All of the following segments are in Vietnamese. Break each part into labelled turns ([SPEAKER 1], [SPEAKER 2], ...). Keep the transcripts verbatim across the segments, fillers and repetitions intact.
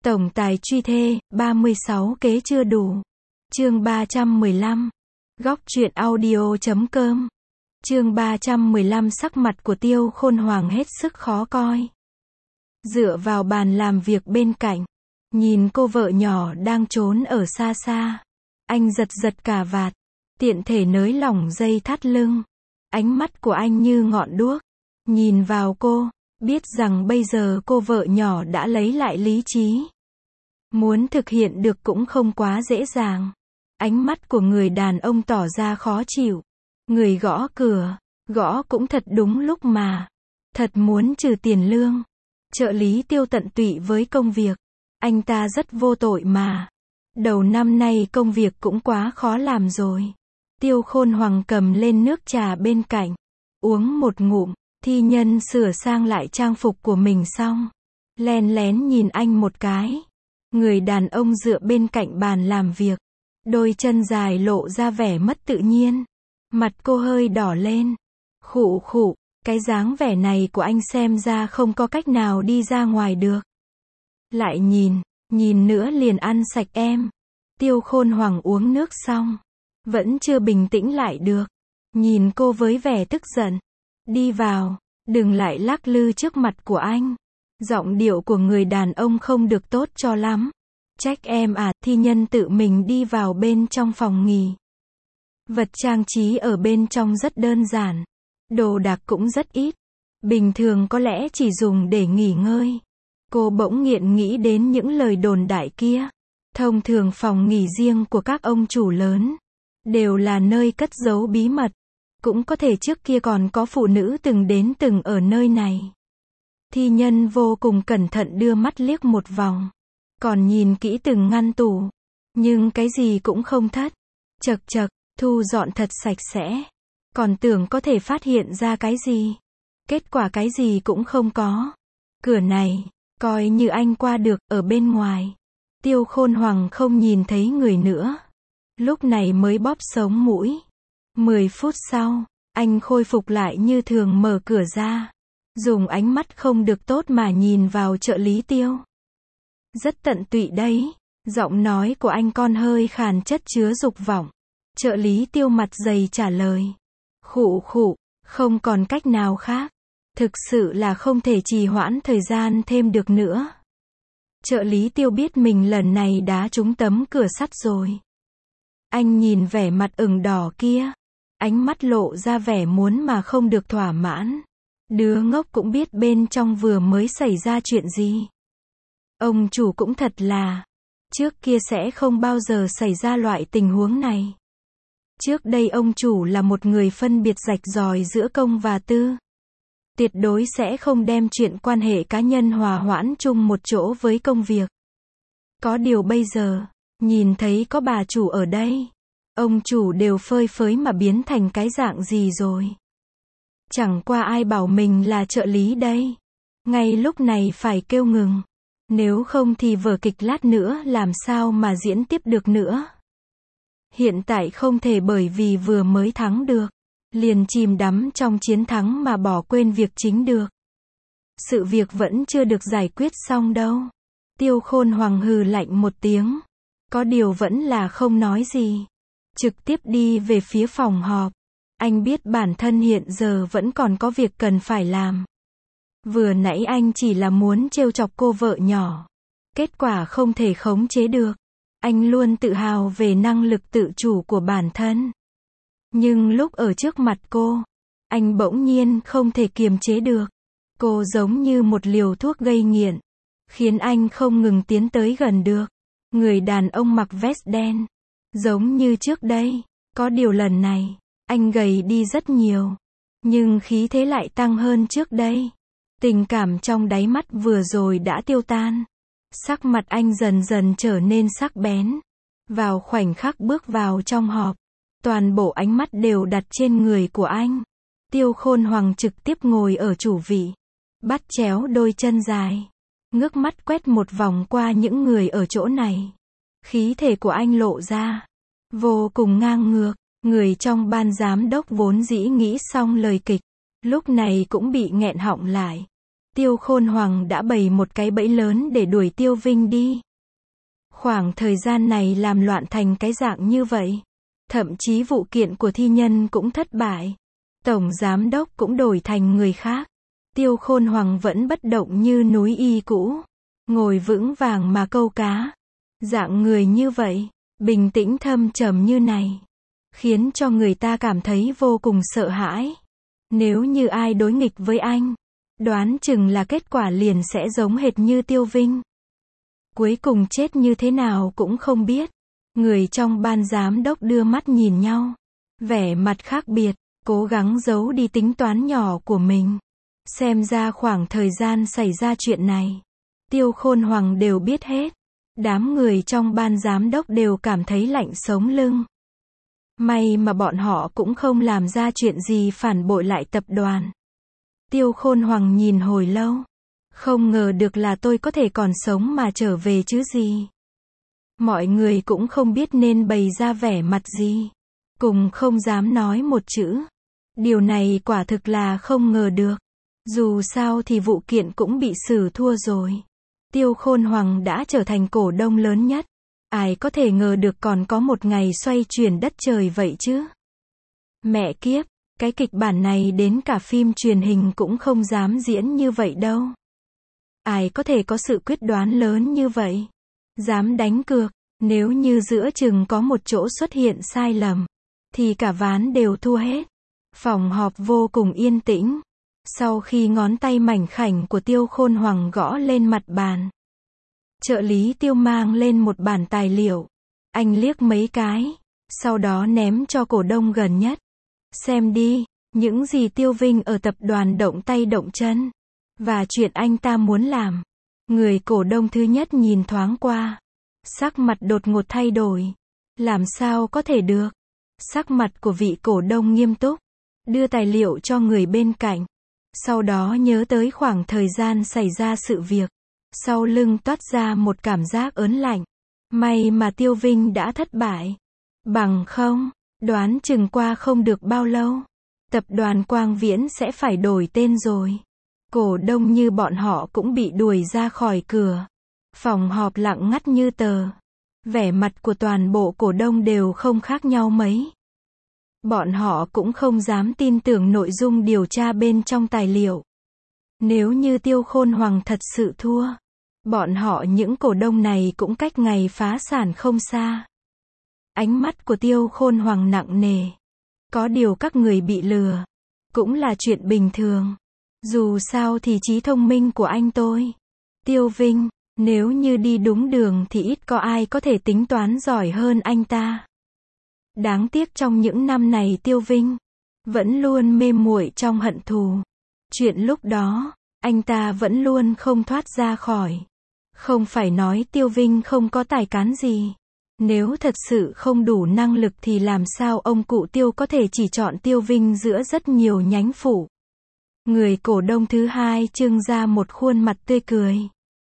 [SPEAKER 1] Tổng tài truy thê, ba mươi sáu kế chưa đủ. Chương ba trăm mười lăm. Góc truyện audio chấm com. Chương ba trăm mười lăm. Sắc mặt của Tiêu Khôn Hoàng hết sức khó coi. Dựa vào bàn làm việc bên cạnh, nhìn cô vợ nhỏ đang trốn ở xa xa, anh giật giật cà vạt, tiện thể nới lỏng dây thắt lưng. Ánh mắt của anh như ngọn đuốc, nhìn vào cô, biết rằng bây giờ cô vợ nhỏ đã lấy lại lý trí. Muốn thực hiện được cũng không quá dễ dàng. Ánh mắt của người đàn ông tỏ ra khó chịu. Người gõ cửa, gõ cũng thật đúng lúc mà. Thật muốn trừ tiền lương. Trợ lý Tiêu tận tụy với công việc. Anh ta rất vô tội mà. Đầu năm nay công việc cũng quá khó làm rồi. Tiêu Khôn Hoàng cầm lên nước trà bên cạnh, uống một ngụm. Thi Nhân sửa sang lại trang phục của mình xong, len lén nhìn anh một cái. Người đàn ông dựa bên cạnh bàn làm việc, đôi chân dài lộ ra vẻ mất tự nhiên. Mặt cô hơi đỏ lên. Khụ khụ, cái dáng vẻ này của anh xem ra không có cách nào đi ra ngoài được. Lại nhìn, nhìn nữa liền ăn sạch em. Tiêu Khôn Hoàng uống nước xong, vẫn chưa bình tĩnh lại được. Nhìn cô với vẻ tức giận. Đi vào, đừng lại lắc lư trước mặt của anh. Giọng điệu của người đàn ông không được tốt cho lắm. Trách em à. Thi Nhân tự mình đi vào bên trong phòng nghỉ. Vật trang trí ở bên trong rất đơn giản. Đồ đạc cũng rất ít. Bình thường có lẽ chỉ dùng để nghỉ ngơi. Cô bỗng nghiện nghĩ đến những lời đồn đại kia. Thông thường phòng nghỉ riêng của các ông chủ lớn đều là nơi cất giấu bí mật. Cũng có thể trước kia còn có phụ nữ từng đến từng ở nơi này. Thi Nhân vô cùng cẩn thận đưa mắt liếc một vòng. Còn nhìn kỹ từng ngăn tủ. Nhưng cái gì cũng không thất. Chật chật, thu dọn thật sạch sẽ. Còn tưởng có thể phát hiện ra cái gì. Kết quả cái gì cũng không có. Cửa này, coi như anh qua được, ở bên ngoài. Tiêu Khôn Hoàng không nhìn thấy người nữa. Lúc này mới bóp sống mũi. Mười phút sau, anh khôi phục lại như thường mở cửa ra. Dùng ánh mắt không được tốt mà nhìn vào trợ lý Tiêu. Rất tận tụy đấy. Giọng nói của anh con hơi khàn chất chứa dục vọng. Trợ lý Tiêu mặt dày trả lời. Khụ khụ, không còn cách nào khác. Thực sự là không thể trì hoãn thời gian thêm được nữa. Trợ lý Tiêu biết mình lần này đá trúng tấm cửa sắt rồi. Anh nhìn vẻ mặt ửng đỏ kia. Ánh mắt lộ ra vẻ muốn mà không được thỏa mãn. Đứa ngốc cũng biết bên trong vừa mới xảy ra chuyện gì. Ông chủ cũng thật là, trước kia sẽ không bao giờ xảy ra loại tình huống này. Trước đây ông chủ là một người phân biệt rạch ròi giữa công và tư. Tuyệt đối sẽ không đem chuyện quan hệ cá nhân hòa hoãn chung một chỗ với công việc. Có điều bây giờ, nhìn thấy có bà chủ ở đây, ông chủ đều phơi phới mà biến thành cái dạng gì rồi. Chẳng qua ai bảo mình là trợ lý đây. Ngay lúc này phải kêu ngừng. Nếu không thì vở kịch lát nữa làm sao mà diễn tiếp được nữa. Hiện tại không thể bởi vì vừa mới thắng được, liền chìm đắm trong chiến thắng mà bỏ quên việc chính được. Sự việc vẫn chưa được giải quyết xong đâu. Tiêu Khôn Hoàng hừ lạnh một tiếng. Có điều vẫn là không nói gì. Trực tiếp đi về phía phòng họp. Anh biết bản thân hiện giờ vẫn còn có việc cần phải làm. Vừa nãy anh chỉ là muốn trêu chọc cô vợ nhỏ. Kết quả không thể khống chế được. Anh luôn tự hào về năng lực tự chủ của bản thân. Nhưng lúc ở trước mặt cô, anh bỗng nhiên không thể kiềm chế được. Cô giống như một liều thuốc gây nghiện, khiến anh không ngừng tiến tới gần được. Người đàn ông mặc vest đen, giống như trước đây. Có điều lần này, anh gầy đi rất nhiều. Nhưng khí thế lại tăng hơn trước đây. Tình cảm trong đáy mắt vừa rồi đã tiêu tan. Sắc mặt anh dần dần trở nên sắc bén. Vào khoảnh khắc bước vào trong họp, toàn bộ ánh mắt đều đặt trên người của anh. Tiêu Khôn Hoàng trực tiếp ngồi ở chủ vị, bắt chéo đôi chân dài, ngước mắt quét một vòng qua những người ở chỗ này. Khí thể của anh lộ ra vô cùng ngang ngược. Người trong ban giám đốc vốn dĩ nghĩ xong lời kịch, lúc này cũng bị nghẹn họng lại. Tiêu Khôn Hoàng đã bày một cái bẫy lớn để đuổi Tiêu Vinh đi. Khoảng thời gian này làm loạn thành cái dạng như vậy. Thậm chí vụ kiện của thi nhân cũng thất bại. Tổng giám đốc cũng đổi thành người khác. Tiêu Khôn Hoàng vẫn bất động như núi y cũ. Ngồi vững vàng mà câu cá. Dạng người như vậy, bình tĩnh thâm trầm như này, khiến cho người ta cảm thấy vô cùng sợ hãi. Nếu như ai đối nghịch với anh, đoán chừng là kết quả liền sẽ giống hệt như Tiêu Vinh. Cuối cùng chết như thế nào cũng không biết. Người trong ban giám đốc đưa mắt nhìn nhau, vẻ mặt khác biệt, cố gắng giấu đi tính toán nhỏ của mình. Xem ra khoảng thời gian xảy ra chuyện này, Tiêu Khôn Hoàng đều biết hết. Đám người trong ban giám đốc đều cảm thấy lạnh sống lưng. May mà bọn họ cũng không làm ra chuyện gì phản bội lại tập đoàn. Tiêu Khôn Hoàng nhìn hồi lâu. Không ngờ được là tôi có thể còn sống mà trở về chứ gì. Mọi người cũng không biết nên bày ra vẻ mặt gì. Cùng không dám nói một chữ. Điều này quả thực là không ngờ được. Dù sao thì vụ kiện cũng bị xử thua rồi. Tiêu Khôn Hoàng đã trở thành cổ đông lớn nhất. Ai có thể ngờ được còn có một ngày xoay chuyển đất trời vậy chứ. Mẹ kiếp, cái kịch bản này đến cả phim truyền hình cũng không dám diễn như vậy đâu. Ai có thể có sự quyết đoán lớn như vậy? Dám đánh cược, nếu như giữa chừng có một chỗ xuất hiện sai lầm, thì cả ván đều thua hết. Phòng họp vô cùng yên tĩnh. Sau khi ngón tay mảnh khảnh của Tiêu Khôn Hoàng gõ lên mặt bàn, trợ lý Tiêu mang lên một bản tài liệu. Anh liếc mấy cái, sau đó ném cho cổ đông gần nhất. Xem đi, những gì Tiêu Vinh ở tập đoàn động tay động chân, và chuyện anh ta muốn làm. Người cổ đông thứ nhất nhìn thoáng qua, sắc mặt đột ngột thay đổi. Làm sao có thể được? Sắc mặt của vị cổ đông nghiêm túc, đưa tài liệu cho người bên cạnh. Sau đó nhớ tới khoảng thời gian xảy ra sự việc. Sau lưng toát ra một cảm giác ớn lạnh. May mà Tiêu Vinh đã thất bại. Bằng không, đoán chừng qua không được bao lâu, tập đoàn Quang Viễn sẽ phải đổi tên rồi. Cổ đông như bọn họ cũng bị đuổi ra khỏi cửa. Phòng họp lặng ngắt như tờ. Vẻ mặt của toàn bộ cổ đông đều không khác nhau mấy. Bọn họ cũng không dám tin tưởng nội dung điều tra bên trong tài liệu. Nếu như Tiêu Khôn Hoàng thật sự thua, bọn họ những cổ đông này cũng cách ngày phá sản không xa. Ánh mắt của Tiêu Khôn Hoàng nặng nề. Có điều các người bị lừa, cũng là chuyện bình thường. Dù sao thì trí thông minh của anh tôi, Tiêu Vinh, nếu như đi đúng đường thì ít có ai có thể tính toán giỏi hơn anh ta. Đáng tiếc trong những năm này Tiêu Vinh vẫn luôn mê muội trong hận thù. Chuyện lúc đó, anh ta vẫn luôn không thoát ra khỏi. Không phải nói Tiêu Vinh không có tài cán gì. Nếu thật sự không đủ năng lực thì làm sao ông cụ Tiêu có thể chỉ chọn Tiêu Vinh giữa rất nhiều nhánh phụ. Người cổ đông thứ hai trưng ra một khuôn mặt tươi cười.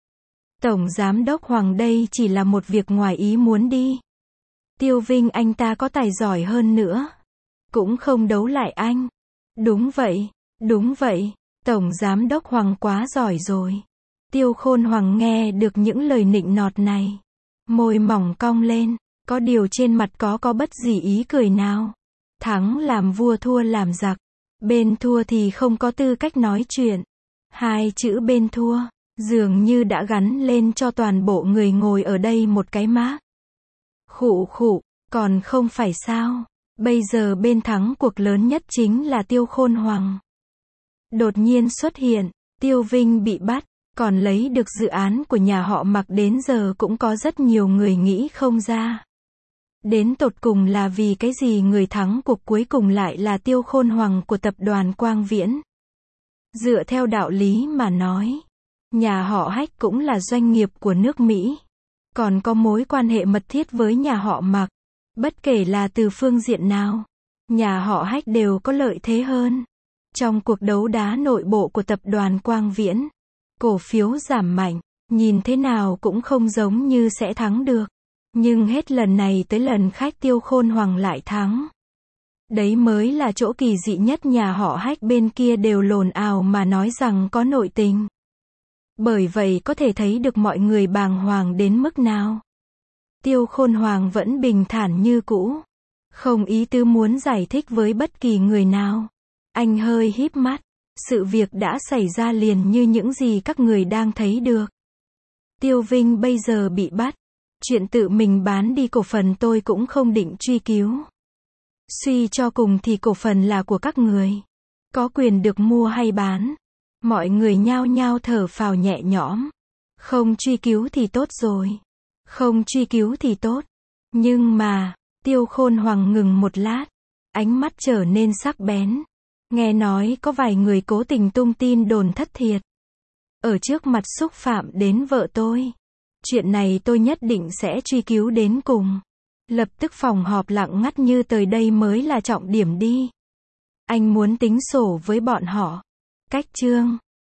[SPEAKER 1] Tổng giám đốc Hoàng đây chỉ là một việc ngoài ý muốn đi. Tiêu Vinh anh ta có tài giỏi hơn nữa, cũng không đấu lại anh. Đúng vậy, đúng vậy, Tổng giám đốc Hoàng quá giỏi rồi. Tiêu Khôn Hoàng nghe được những lời nịnh nọt này, môi mỏng cong lên, có điều trên mặt có có bất gì ý cười nào. Thắng làm vua thua làm giặc, bên thua thì không có tư cách nói chuyện. Hai chữ bên thua, dường như đã gắn lên cho toàn bộ người ngồi ở đây một cái mác. Khụ khụ, còn không phải sao? Bây giờ bên thắng cuộc lớn nhất chính là Tiêu Khôn Hoàng. Đột nhiên xuất hiện, Tiêu Vinh bị bắt, còn lấy được dự án của nhà họ Mạc đến giờ cũng có rất nhiều người nghĩ không ra. Đến tột cùng là vì cái gì người thắng cuộc cuối cùng lại là Tiêu Khôn Hoàng của tập đoàn Quang Viễn? Dựa theo đạo lý mà nói, nhà họ Hách cũng là doanh nghiệp của nước Mỹ, còn có mối quan hệ mật thiết với nhà họ Mạc. Bất kể là từ phương diện nào, nhà họ Hách đều có lợi thế hơn. Trong cuộc đấu đá nội bộ của tập đoàn Quang Viễn, cổ phiếu giảm mạnh, nhìn thế nào cũng không giống như sẽ thắng được. Nhưng hết lần này tới lần khác Tiêu Khôn Hoàng lại thắng. Đấy mới là chỗ kỳ dị nhất, nhà họ Hách bên kia đều lồn ào mà nói rằng có nội tình. Bởi vậy có thể thấy được mọi người bàng hoàng đến mức nào. Tiêu Khôn Hoàng vẫn bình thản như cũ. Không ý tứ muốn giải thích với bất kỳ người nào. Anh hơi híp mắt. Sự việc đã xảy ra liền như những gì các người đang thấy được. Tiêu Vinh bây giờ bị bắt. Chuyện tự mình bán đi cổ phần tôi cũng không định truy cứu. Suy cho cùng thì cổ phần là của các người. Có quyền được mua hay bán. Mọi người nhao nhao thở phào nhẹ nhõm. Không truy cứu thì tốt rồi. Không truy cứu thì tốt. Nhưng mà, Tiêu Khôn Hoàng ngừng một lát. Ánh mắt trở nên sắc bén. Nghe nói có vài người cố tình tung tin đồn thất thiệt. Ở trước mặt xúc phạm đến vợ tôi. Chuyện này tôi nhất định sẽ truy cứu đến cùng. Lập tức phòng họp lặng ngắt như tờ đây mới là trọng điểm đi. Anh muốn tính sổ với bọn họ. Cách chương